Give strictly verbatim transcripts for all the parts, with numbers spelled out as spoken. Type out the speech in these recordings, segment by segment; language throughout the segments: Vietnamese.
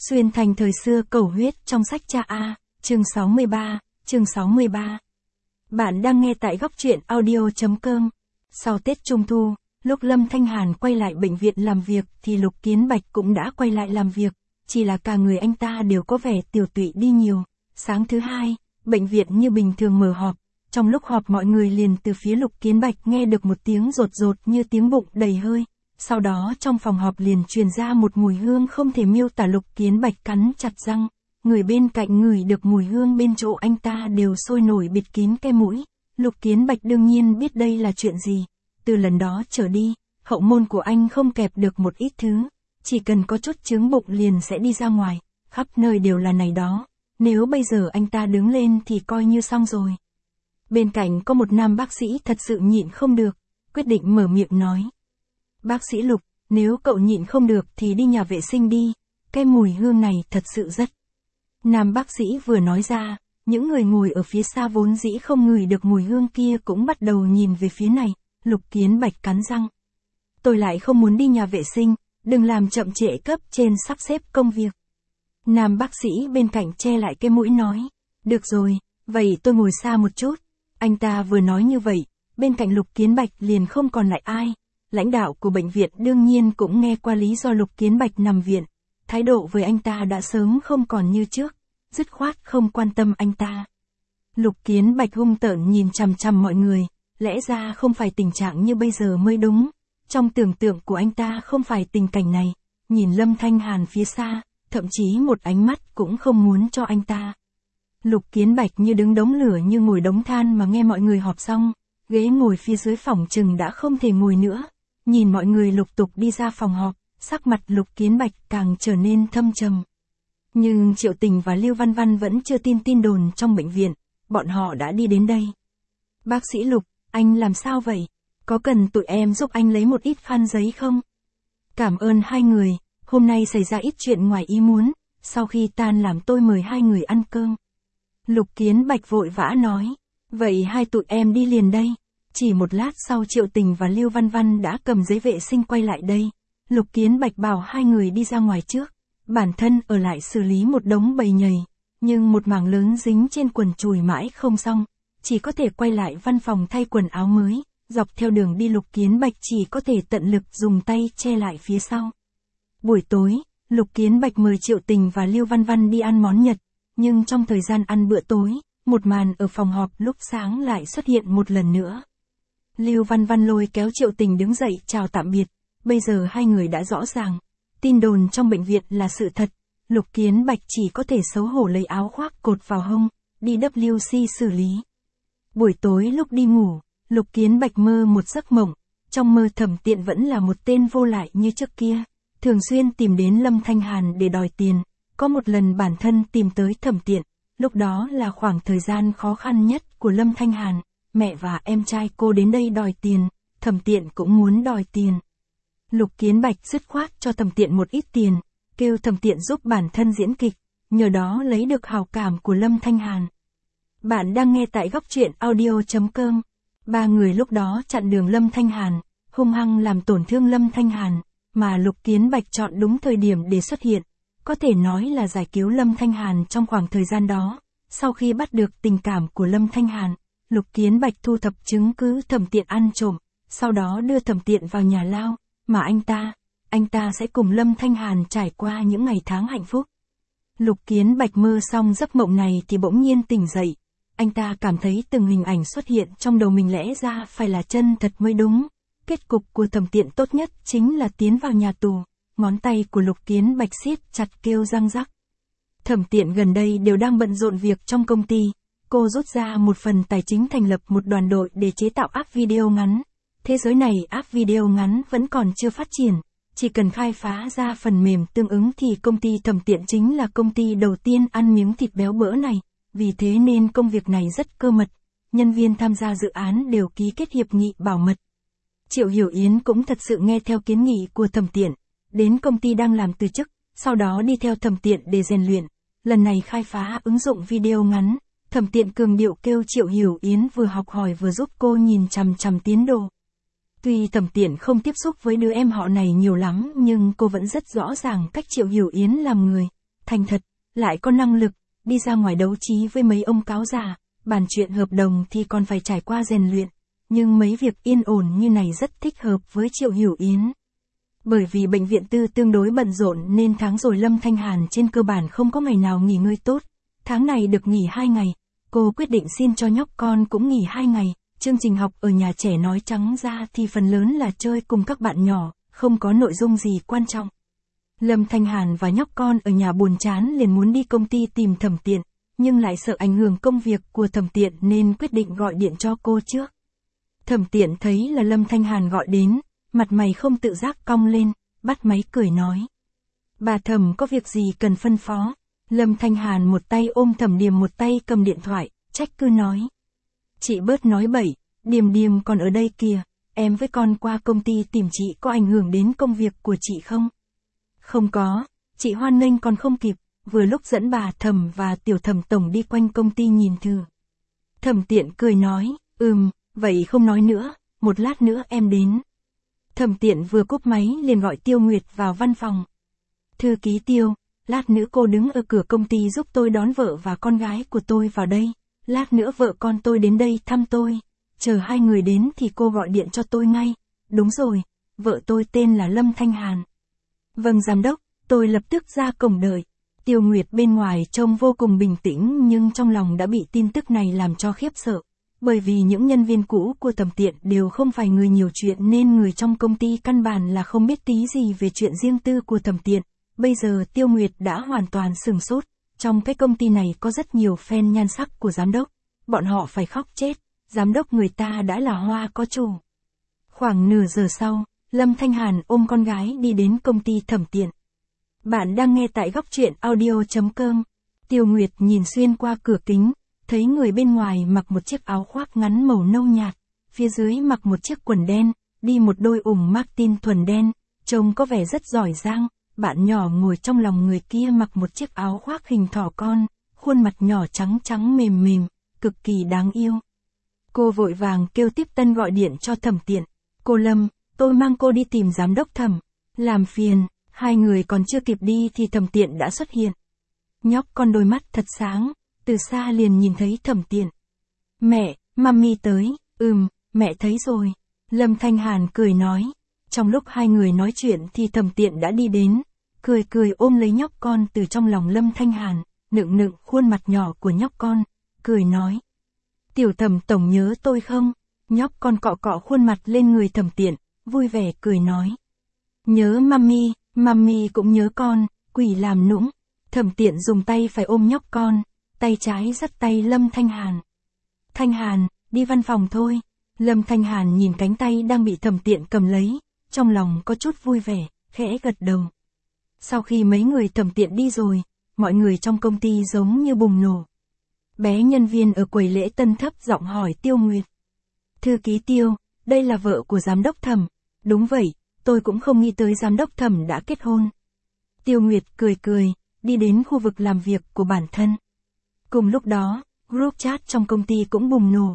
Xuyên thành thời xưa cầu huyết trong sách cha A, chương sáu mươi ba, chương sáu mươi ba. Bạn đang nghe tại góc truyện audio.com. Sau Tết Trung Thu, lúc Lâm Thanh Hàn quay lại bệnh viện làm việc thì Lục Kiến Bạch cũng đã quay lại làm việc, chỉ là cả người anh ta đều có vẻ tiểu tụy đi nhiều. Sáng thứ hai, bệnh viện như bình thường mở họp, trong lúc họp mọi người liền từ phía Lục Kiến Bạch nghe được một tiếng rột rột như tiếng bụng đầy hơi. Sau đó trong phòng họp liền truyền ra một mùi hương không thể miêu tả. Lục Kiến Bạch cắn chặt răng, người bên cạnh ngửi được mùi hương bên chỗ anh ta đều sôi nổi bịt kín cái mũi. Lục Kiến Bạch đương nhiên biết đây là chuyện gì. Từ lần đó trở đi, hậu môn của anh không kẹp được một ít thứ, chỉ cần có chút chướng bụng liền sẽ đi ra ngoài, khắp nơi đều là này đó. Nếu bây giờ anh ta đứng lên thì coi như xong rồi. Bên cạnh có một nam bác sĩ thật sự nhịn không được, quyết định mở miệng nói. Bác sĩ Lục, nếu cậu nhịn không được thì đi nhà vệ sinh đi, cái mùi hương này thật sự rất. Nam bác sĩ vừa nói ra, những người ngồi ở phía xa vốn dĩ không ngửi được mùi hương kia cũng bắt đầu nhìn về phía này. Lục Kiến Bạch cắn răng. Tôi lại không muốn đi nhà vệ sinh, đừng làm chậm trễ cấp trên sắp xếp công việc. Nam bác sĩ bên cạnh che lại cái mũi nói. Được rồi, vậy tôi ngồi xa một chút. Anh ta vừa nói như vậy, bên cạnh Lục Kiến Bạch liền không còn lại ai. Lãnh đạo của bệnh viện đương nhiên cũng nghe qua lý do Lục Kiến Bạch nằm viện. Thái độ với anh ta đã sớm không còn như trước, dứt khoát không quan tâm anh ta. Lục Kiến Bạch hung tợn nhìn chằm chằm mọi người, lẽ ra không phải tình trạng như bây giờ mới đúng. Trong tưởng tượng của anh ta không phải tình cảnh này, nhìn Lâm Thanh Hàn phía xa, thậm chí một ánh mắt cũng không muốn cho anh ta. Lục Kiến Bạch như đứng đống lửa như ngồi đống than mà nghe mọi người họp xong, ghế ngồi phía dưới phòng chừng đã không thể ngồi nữa. Nhìn mọi người lục tục đi ra phòng họp, sắc mặt Lục Kiến Bạch càng trở nên thâm trầm. Nhưng Triệu Tình và Lưu Văn Văn vẫn chưa tin tin đồn trong bệnh viện, bọn họ đã đi đến đây. Bác sĩ Lục, anh làm sao vậy? Có cần tụi em giúp anh lấy một ít khăn giấy không? Cảm ơn hai người, hôm nay xảy ra ít chuyện ngoài ý muốn, sau khi tan làm tôi mời hai người ăn cơm. Lục Kiến Bạch vội vã nói, vậy hai tụi em đi liền đây. Chỉ một lát sau Triệu Tình và Lưu Văn Văn đã cầm giấy vệ sinh quay lại đây. Lục Kiến Bạch bảo hai người đi ra ngoài trước, bản thân ở lại xử lý một đống bầy nhầy, nhưng một mảng lớn dính trên quần chùi mãi không xong, chỉ có thể quay lại văn phòng thay quần áo mới. Dọc theo đường đi Lục Kiến Bạch chỉ có thể tận lực dùng tay che lại phía sau. Buổi tối, Lục Kiến Bạch mời Triệu Tình và Lưu Văn Văn đi ăn món Nhật, nhưng trong thời gian ăn bữa tối, một màn ở phòng họp lúc sáng lại xuất hiện một lần nữa. Lưu Văn Văn lôi kéo Triệu Tình đứng dậy chào tạm biệt, bây giờ hai người đã rõ ràng, tin đồn trong bệnh viện là sự thật. Lục Kiến Bạch chỉ có thể xấu hổ lấy áo khoác cột vào hông, đi W C xử lý. Buổi tối lúc đi ngủ, Lục Kiến Bạch mơ một giấc mộng, trong mơ Thẩm Tiện vẫn là một tên vô lại như trước kia, thường xuyên tìm đến Lâm Thanh Hàn để đòi tiền. Có một lần bản thân tìm tới Thẩm Tiện, lúc đó là khoảng thời gian khó khăn nhất của Lâm Thanh Hàn. Mẹ và em trai cô đến đây đòi tiền, Thẩm Tiện cũng muốn đòi tiền. Lục Kiến Bạch dứt khoát cho Thẩm Tiện một ít tiền, kêu Thẩm Tiện giúp bản thân diễn kịch, nhờ đó lấy được hào cảm của Lâm Thanh Hàn. Bạn đang nghe tại góc truyện audio.com. Ba người lúc đó chặn đường Lâm Thanh Hàn, hung hăng làm tổn thương Lâm Thanh Hàn, mà Lục Kiến Bạch chọn đúng thời điểm để xuất hiện, có thể nói là giải cứu Lâm Thanh Hàn trong khoảng thời gian đó. Sau khi bắt được tình cảm của Lâm Thanh Hàn, Lục Kiến Bạch thu thập chứng cứ Thẩm Tiện ăn trộm, sau đó đưa Thẩm Tiện vào nhà lao, mà anh ta, anh ta sẽ cùng Lâm Thanh Hàn trải qua những ngày tháng hạnh phúc. Lục Kiến Bạch mơ xong giấc mộng này thì bỗng nhiên tỉnh dậy, anh ta cảm thấy từng hình ảnh xuất hiện trong đầu mình lẽ ra phải là chân thật mới đúng. Kết cục của Thẩm Tiện tốt nhất chính là tiến vào nhà tù, ngón tay của Lục Kiến Bạch siết chặt kêu răng rắc. Thẩm Tiện gần đây đều đang bận rộn việc trong công ty. Cô rút ra một phần tài chính thành lập một đoàn đội để chế tạo app video ngắn. Thế giới này app video ngắn vẫn còn chưa phát triển, chỉ cần khai phá ra phần mềm tương ứng thì công ty Thẩm Tiện chính là công ty đầu tiên ăn miếng thịt béo bỡ này. Vì thế nên công việc này rất cơ mật, nhân viên tham gia dự án đều ký kết hiệp nghị bảo mật. Triệu Hiểu Yến cũng thật sự nghe theo kiến nghị của Thẩm Tiện, đến công ty đang làm từ chức, sau đó đi theo Thẩm Tiện để rèn luyện. Lần này khai phá ứng dụng video ngắn, Thẩm Tiện cường điệu kêu Triệu Hiểu Yến vừa học hỏi vừa giúp cô nhìn chằm chằm tiến độ. Tuy Thẩm Tiện không tiếp xúc với đứa em họ này nhiều lắm nhưng cô vẫn rất rõ ràng cách Triệu Hiểu Yến làm người. thành thật, lại có năng lực, đi ra ngoài đấu trí với mấy ông cáo già, bàn chuyện hợp đồng thì còn phải trải qua rèn luyện, nhưng mấy việc yên ổn như này rất thích hợp với Triệu Hiểu Yến. Bởi vì bệnh viện tư tương đối bận rộn nên tháng rồi Lâm Thanh Hàn trên cơ bản không có ngày nào nghỉ ngơi tốt, tháng này được nghỉ hai ngày, cô quyết định xin cho nhóc con cũng nghỉ hai ngày, chương trình học ở nhà trẻ nói trắng ra thì phần lớn là chơi cùng các bạn nhỏ, không có nội dung gì quan trọng. Lâm Thanh Hàn và nhóc con ở nhà buồn chán liền muốn đi công ty tìm Thẩm Tiện, nhưng lại sợ ảnh hưởng công việc của Thẩm Tiện nên quyết định gọi điện cho cô trước. Thẩm Tiện thấy là Lâm Thanh Hàn gọi đến, mặt mày không tự giác cong lên, bắt máy cười nói. Bà Thẩm có việc gì cần phân phó? Lâm Thanh Hàn một tay ôm Thẩm Điềm một tay cầm điện thoại, trách cứ nói. Chị bớt nói bậy, Điềm Điềm còn ở đây kìa, em với con qua công ty tìm chị có ảnh hưởng đến công việc của chị không? Không có, chị hoan nghênh còn không kịp, vừa lúc dẫn bà Thẩm và Tiểu Thẩm tổng đi quanh công ty nhìn thử. Thẩm Tiện cười nói, ừm, vậy không nói nữa, một lát nữa em đến. Thẩm Tiện vừa cúp máy liền gọi Tiêu Nguyệt vào văn phòng. Thư ký Tiêu, lát nữa cô đứng ở cửa công ty giúp tôi đón vợ và con gái của tôi vào đây, lát nữa vợ con tôi đến đây thăm tôi, chờ hai người đến thì cô gọi điện cho tôi ngay. Đúng rồi, vợ tôi tên là Lâm Thanh Hàn. Vâng giám đốc, tôi lập tức ra cổng đợi. Tiêu Nguyệt bên ngoài trông vô cùng bình tĩnh nhưng trong lòng đã bị tin tức này làm cho khiếp sợ. Bởi vì những nhân viên cũ của Thẩm Tiện đều không phải người nhiều chuyện nên người trong công ty căn bản là không biết tí gì về chuyện riêng tư của Thẩm Tiện. Bây giờ Tiêu Nguyệt đã hoàn toàn sửng sốt. Trong cái công ty này có rất nhiều fan nhan sắc của giám đốc. Bọn họ phải khóc chết. Giám đốc người ta đã là hoa có chủ. Khoảng nửa giờ sau, Lâm Thanh Hàn ôm con gái đi đến công ty Thẩm Tiện. Bạn đang nghe tại góc truyện audio chấm com. Tiêu Nguyệt nhìn xuyên qua cửa kính, thấy người bên ngoài mặc một chiếc áo khoác ngắn màu nâu nhạt, phía dưới mặc một chiếc quần đen, đi một đôi ủng Martin thuần đen, trông có vẻ rất giỏi giang. Bạn nhỏ ngồi trong lòng người kia mặc một chiếc áo khoác hình thỏ con, khuôn mặt nhỏ trắng trắng mềm mềm, cực kỳ đáng yêu. Cô vội vàng kêu tiếp tân gọi điện cho Thẩm Tiện. Cô Lâm, tôi mang cô đi tìm giám đốc Thẩm. Làm phiền, hai người còn chưa kịp đi thì Thẩm Tiện đã xuất hiện. Nhóc con đôi mắt thật sáng, từ xa liền nhìn thấy Thẩm Tiện. Mẹ, mami tới, ừm, mẹ thấy rồi. Lâm Thanh Hàn cười nói. Trong lúc hai người nói chuyện thì Thẩm Tiện đã đi đến, cười cười ôm lấy nhóc con từ trong lòng Lâm Thanh Hàn, nựng nựng khuôn mặt nhỏ của nhóc con, cười nói. Tiểu Thẩm tổng nhớ tôi không? Nhóc con cọ cọ khuôn mặt lên người Thẩm Tiện, vui vẻ cười nói. Nhớ mami, mami cũng nhớ con, quỷ làm nũng. Thẩm Tiện dùng tay phải ôm nhóc con, tay trái dắt tay Lâm Thanh Hàn. Thanh Hàn, đi văn phòng thôi. Lâm Thanh Hàn nhìn cánh tay đang bị Thẩm Tiện cầm lấy, trong lòng có chút vui vẻ, khẽ gật đầu. Sau khi mấy người Thẩm Tiện đi rồi, mọi người trong công ty giống như bùng nổ. Bé nhân viên ở quầy lễ tân thấp giọng hỏi Tiêu Nguyệt. Thư ký Tiêu, đây là vợ của giám đốc Thẩm. Đúng vậy, tôi cũng không nghĩ tới giám đốc Thẩm đã kết hôn. Tiêu Nguyệt cười cười, đi đến khu vực làm việc của bản thân. Cùng lúc đó, group chat trong công ty cũng bùng nổ.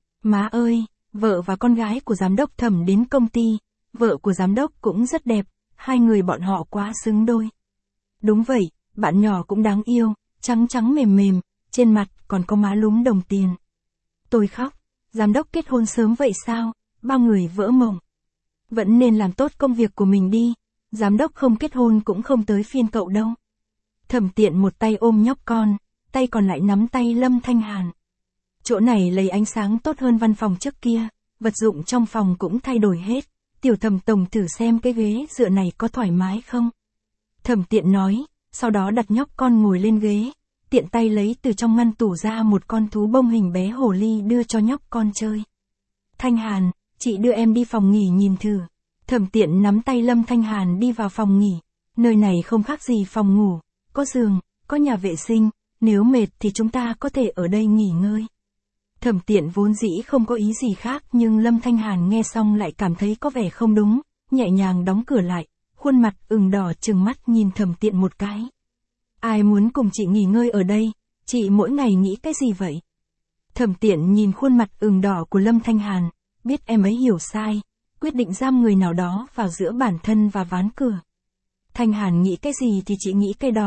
Má ơi, vợ và con gái của giám đốc Thẩm đến công ty, vợ của giám đốc cũng rất đẹp, hai người bọn họ quá xứng đôi. Đúng vậy, bạn nhỏ cũng đáng yêu, trắng trắng mềm mềm, trên mặt còn có má lúm đồng tiền. Tôi khóc, giám đốc kết hôn sớm vậy sao, bao người vỡ mộng. Vẫn nên làm tốt công việc của mình đi, giám đốc không kết hôn cũng không tới phiên cậu đâu. Thẩm Tiện một tay ôm nhóc con, tay còn lại nắm tay Lâm Thanh Hàn. Chỗ này lấy ánh sáng tốt hơn văn phòng trước kia, vật dụng trong phòng cũng thay đổi hết. Tiểu Thẩm tổng thử xem cái ghế dựa này có thoải mái không? Thẩm Tiện nói, sau đó đặt nhóc con ngồi lên ghế, tiện tay lấy từ trong ngăn tủ ra một con thú bông hình bé hồ ly đưa cho nhóc con chơi. Thanh Hàn, chị đưa em đi phòng nghỉ nhìn thử. Thẩm Tiện nắm tay Lâm Thanh Hàn đi vào phòng nghỉ, nơi này không khác gì phòng ngủ, có giường, có nhà vệ sinh, nếu mệt thì chúng ta có thể ở đây nghỉ ngơi. Thẩm Tiện vốn dĩ không có ý gì khác nhưng Lâm Thanh Hàn nghe xong lại cảm thấy có vẻ không đúng, nhẹ nhàng đóng cửa lại, khuôn mặt ửng đỏ trừng mắt nhìn Thẩm Tiện một cái. Ai muốn cùng chị nghỉ ngơi ở đây, chị mỗi ngày nghĩ cái gì vậy? Thẩm Tiện nhìn khuôn mặt ửng đỏ của Lâm Thanh Hàn, biết em ấy hiểu sai, quyết định giam người nào đó vào giữa bản thân và ván cửa. Thanh Hàn nghĩ cái gì thì chị nghĩ cái đó,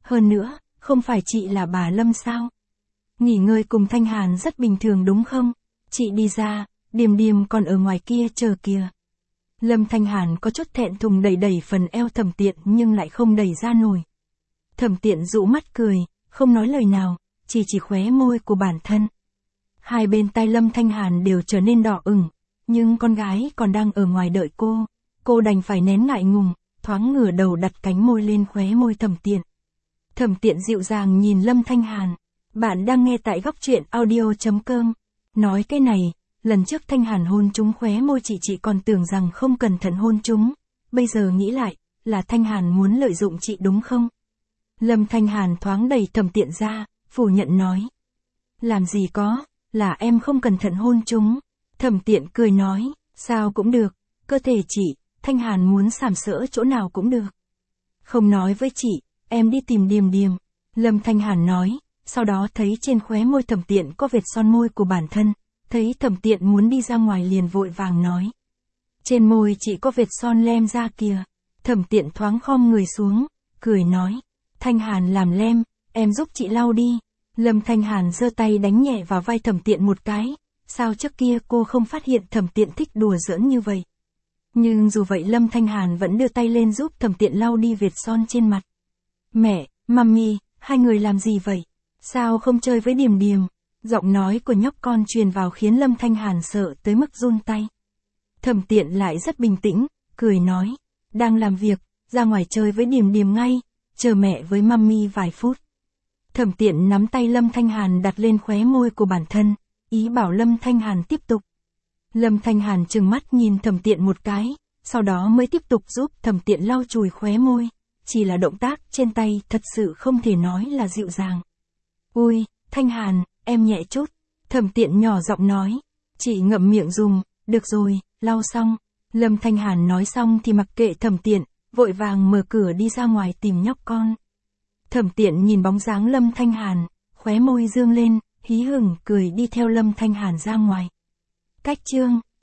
hơn nữa, không phải chị là bà Lâm sao? Nghỉ ngơi cùng Thanh Hàn rất bình thường đúng không? Chị đi ra, Điềm Điềm còn ở ngoài kia chờ kìa. Lâm Thanh Hàn có chút thẹn thùng đẩy đẩy phần eo Thẩm Tiện nhưng lại không đẩy ra nổi. Thẩm Tiện dụ mắt cười, không nói lời nào, chỉ chỉ khóe môi của bản thân. Hai bên tai Lâm Thanh Hàn đều trở nên đỏ ửng, nhưng con gái còn đang ở ngoài đợi cô, cô đành phải nén ngại ngùng, thoáng ngửa đầu đặt cánh môi lên khóe môi Thẩm Tiện. Thẩm Tiện dịu dàng nhìn Lâm Thanh Hàn, bạn đang nghe tại góc truyện audio chấm com. Nói cái này, lần trước Thanh Hàn hôn trúng khóe môi chị chị còn tưởng rằng không cẩn thận hôn trúng, bây giờ nghĩ lại, là Thanh Hàn muốn lợi dụng chị đúng không? Lâm Thanh Hàn thoáng đẩy Thẩm Tiện ra, phủ nhận nói. Làm gì có, là em không cẩn thận hôn trúng. Thẩm Tiện cười nói, sao cũng được, cơ thể chị, Thanh Hàn muốn sàm sỡ chỗ nào cũng được. Không nói với chị, em đi tìm Điềm Điềm. Lâm Thanh Hàn nói, sau đó thấy trên khóe môi Thẩm Tiện có vệt son môi của bản thân, thấy Thẩm Tiện muốn đi ra ngoài liền vội vàng nói. Trên môi chị có vệt son lem ra kìa. Thẩm Tiện thoáng khom người xuống, cười nói. Thanh Hàn làm lem, em giúp chị lau đi. Lâm Thanh Hàn giơ tay đánh nhẹ vào vai Thẩm Tiện một cái, sao trước kia cô không phát hiện Thẩm Tiện thích đùa giỡn như vậy. Nhưng dù vậy Lâm Thanh Hàn vẫn đưa tay lên giúp Thẩm Tiện lau đi vệt son trên mặt. Mẹ, mami, hai người làm gì vậy? Sao không chơi với Điềm Điềm? Giọng nói của nhóc con truyền vào khiến Lâm Thanh Hàn sợ tới mức run tay. Thẩm Tiện lại rất bình tĩnh, cười nói. Đang làm việc, ra ngoài chơi với Điềm Điềm ngay, chờ mẹ với mami vài phút. Thẩm Tiện nắm tay Lâm Thanh Hàn đặt lên khóe môi của bản thân, ý bảo Lâm Thanh Hàn tiếp tục. Lâm Thanh Hàn trừng mắt nhìn Thẩm Tiện một cái, sau đó mới tiếp tục giúp Thẩm Tiện lau chùi khóe môi. Chỉ là động tác trên tay thật sự không thể nói là dịu dàng. Ui, Thanh Hàn, em nhẹ chút. Thẩm Tiện nhỏ giọng nói. Chị ngậm miệng dùng, được rồi, lau xong. Lâm Thanh Hàn nói xong thì mặc kệ Thẩm Tiện, vội vàng mở cửa đi ra ngoài tìm nhóc con. Thẩm Tiện nhìn bóng dáng Lâm Thanh Hàn, khóe môi dương lên, hí hửng cười đi theo Lâm Thanh Hàn ra ngoài. Cách chương